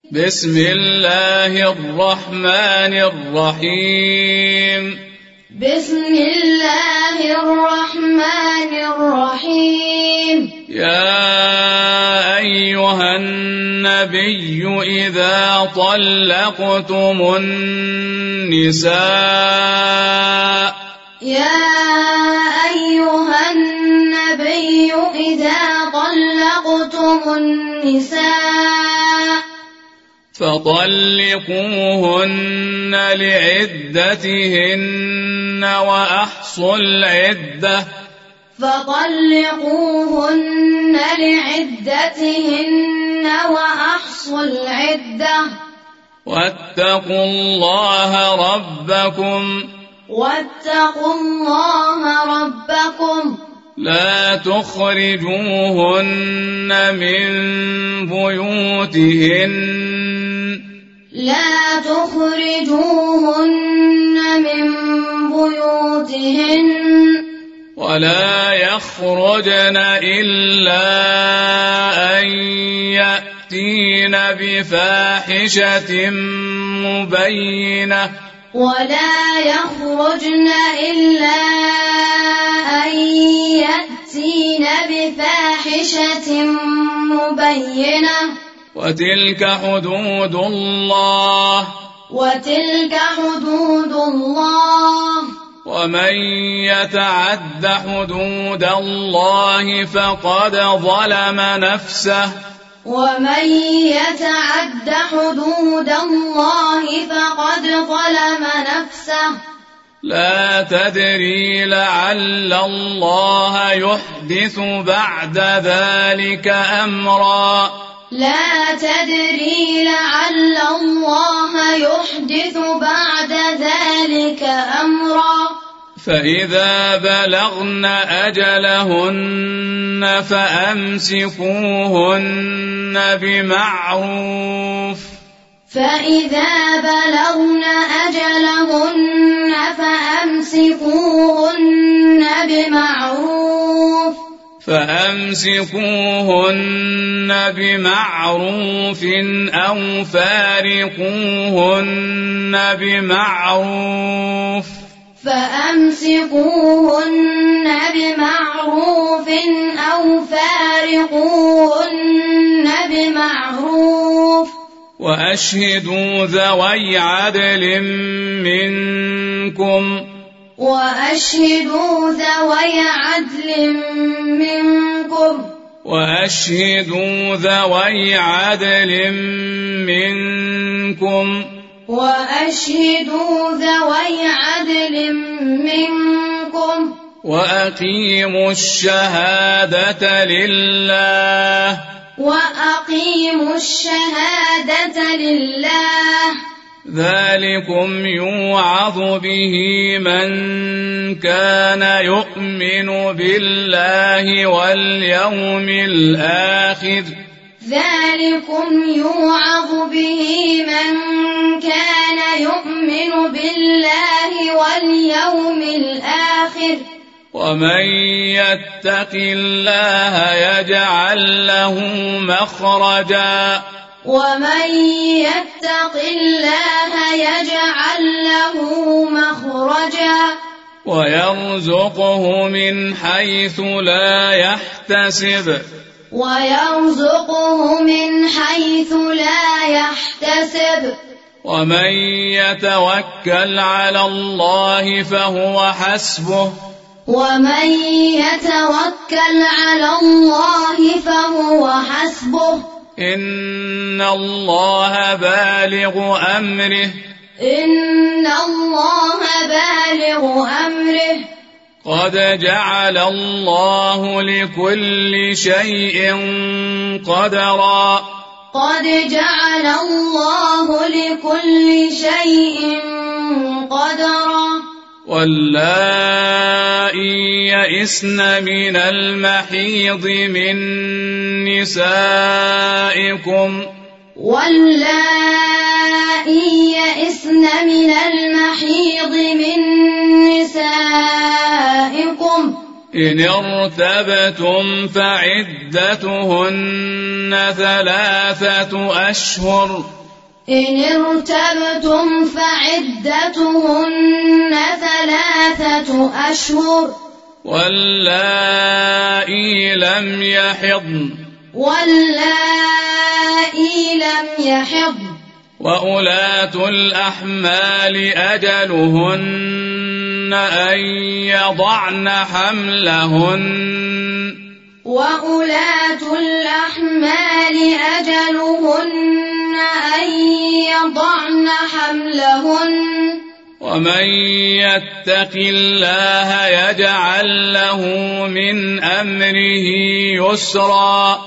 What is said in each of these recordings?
بسم الله الرحمن الرحيم. بسم الله الرحمن الرحيم. يا أيها النبي إذا طلقتم النساء يا أيها النبي إذا طلقتم النساء فطلقوهن لعدتهن وأحصوا العدة فطلقوهن لعدتهن وأحصوا العدة واتقوا الله ربكم لا تخرجوهن من بيوتهن ولا يخرجن إلا أن يأتين بفاحشة مبينة وتلك حدود الله ومن يتعد حدود الله فقد ظلم نفسه لا تدري لعل الله يحدث بعد ذلك أمرا فإذا بلغن أجلهن فأمسكوهن بمعروف أو فارقوهن بمعروف وأشهدوا ذوي عدل منكم وأقيموا الشهادة لله ذلكم يوعظ به من كان يؤمن بالله واليوم الآخر ومن يتق الله يجعل له مخرجا ويرزقه من حيث لا يحتسب ومن يتوكل على الله فهو حسبه إن الله بالغ أمره قد جعل الله لكل شيء قدرا واللائي يئسن من المحيض من نسائكم إن ارتبتم فعدتهن 3 أشهر إن ارتبتم فعدتهن 3 أشهر واللائي لم يحضن وأولاة الأحمال أجلهن أن يضعن حملهن ومن يتق الله يجعل له من أمره يسرا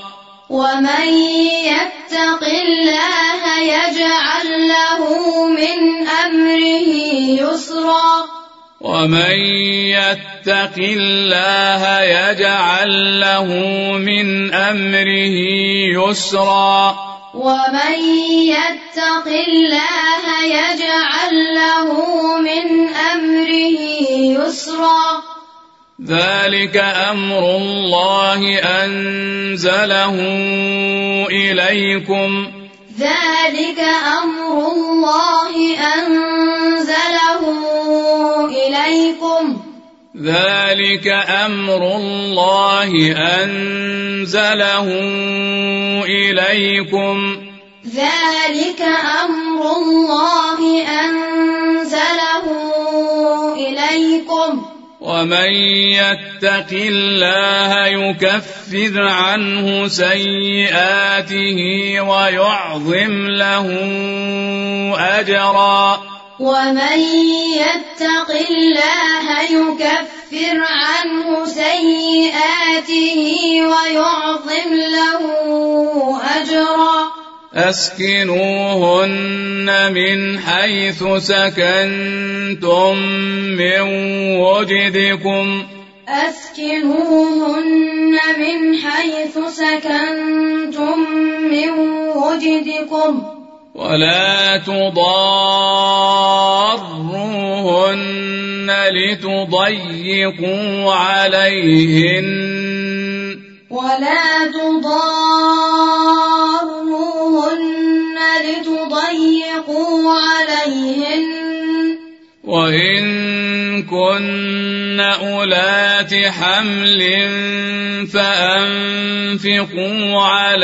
ومن يتق الله يجعل له من أمره يسرا ذلك أمر الله أنزله إليكم ومن يتق الله يكفر عنه سيئاته ويعظم له أجرا أسكنوهن من حيث سكنتم من وجدكم ولا تضاروهن لتضيقوا عليهن وإن كن أولات حمل فأنفقوا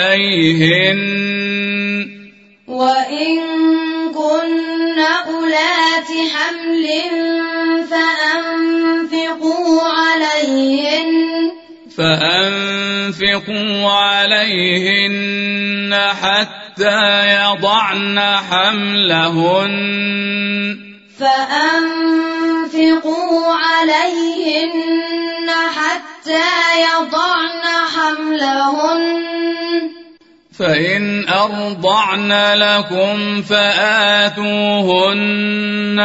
عليهن حتى يضعن حملهن فإن أرضعن لكم فآتوهن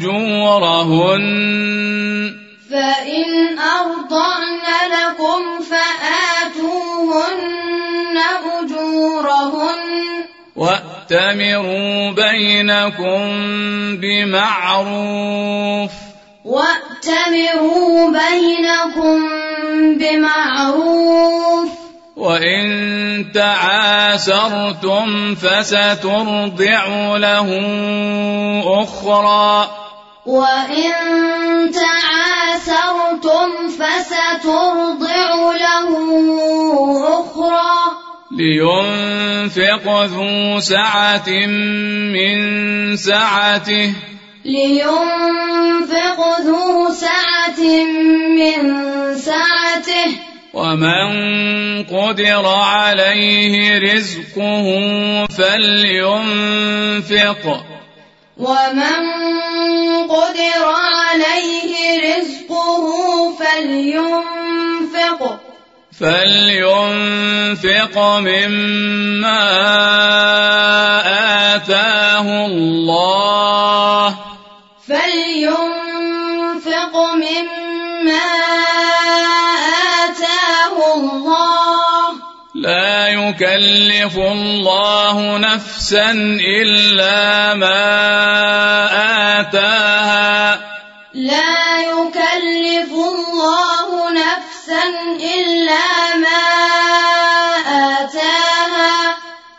أجورهن وأتمروا بينكم بمعروف وإن تعاسرتم فسترضع له أخرى لينفق ذو سعة من سعته ومن قدر عليه رزقه فلينفق مما آتاه الله لا يكلف الله نفسا إلا ما آتاها لا يكلف الله نفسا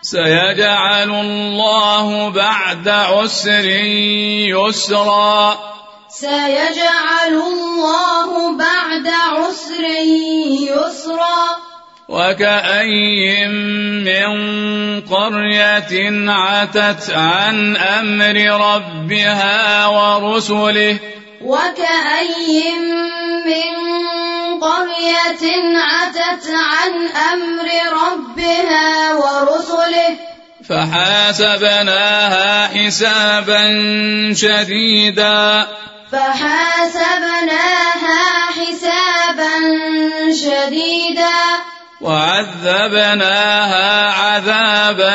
سيجعل الله بعد عسر يسرا سيجعل الله بعد عسر يسرا وكأي من قرية عتت عن أمر ربها ورسله وكأي من قرية عتت عن أمر ربها ورسله فحاسبناها حسابا شديدا وعذبناها عذابا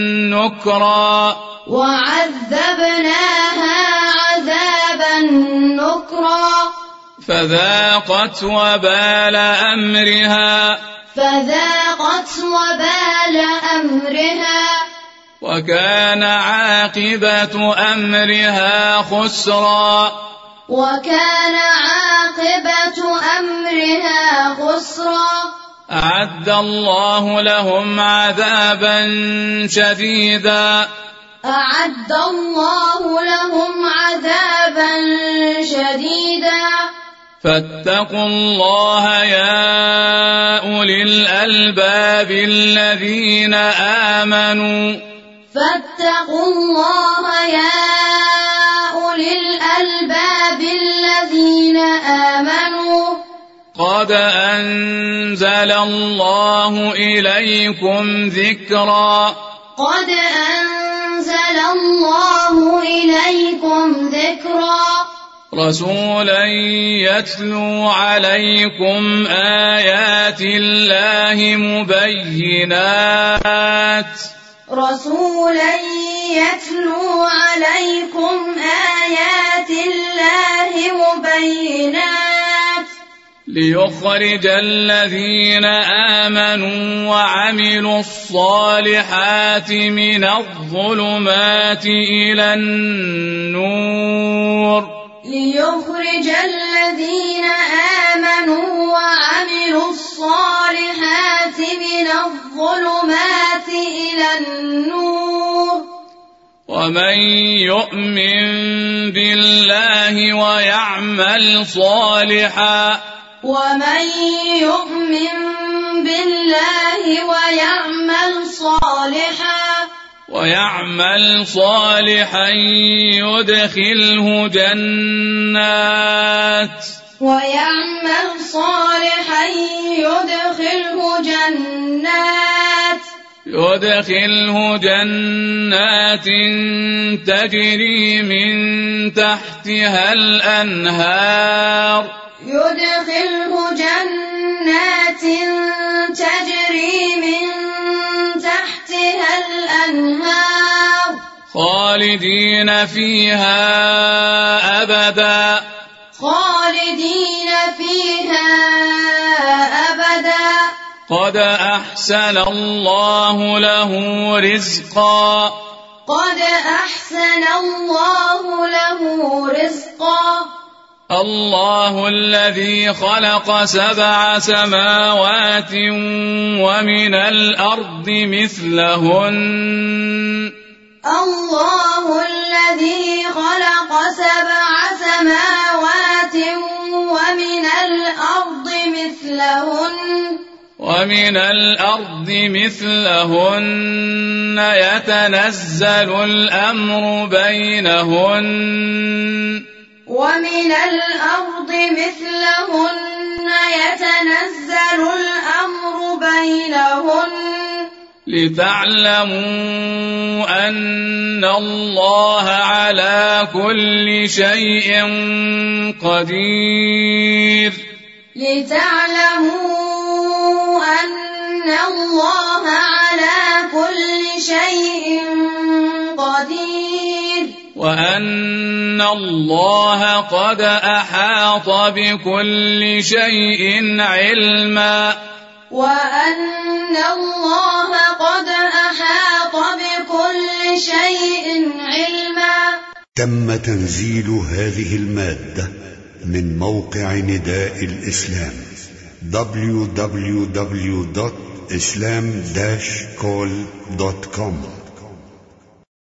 نكرا فذاقت وبال أمرها وكان عاقبة أمرها خسرا أعد الله لهم عذابا شديدا فاتقوا الله يا أولي الألباب الذين آمنوا قد أنزل الله إليكم ذكرا رسولا يتلو عليكم آيات الله مبينات ليخرج الذين آمنوا وعملوا الصالحات من الظلمات إلى النور ومن يؤمن بالله ويعمل صالحا يدخله جنات تجري من تحتها الأنهار خالدين فيها أبدا قد أحسن الله له رزقا الله الذي خلق 7 سماوات ومن الأرض مثلهن يتنزل الأمر بينهن لتعلموا أن الله على كل شيء قدير وأن الله قد أحاط بكل شيء علما تم تنزيل هذه المادة من موقع نداء الإسلام www.nidaelislam islam-call.com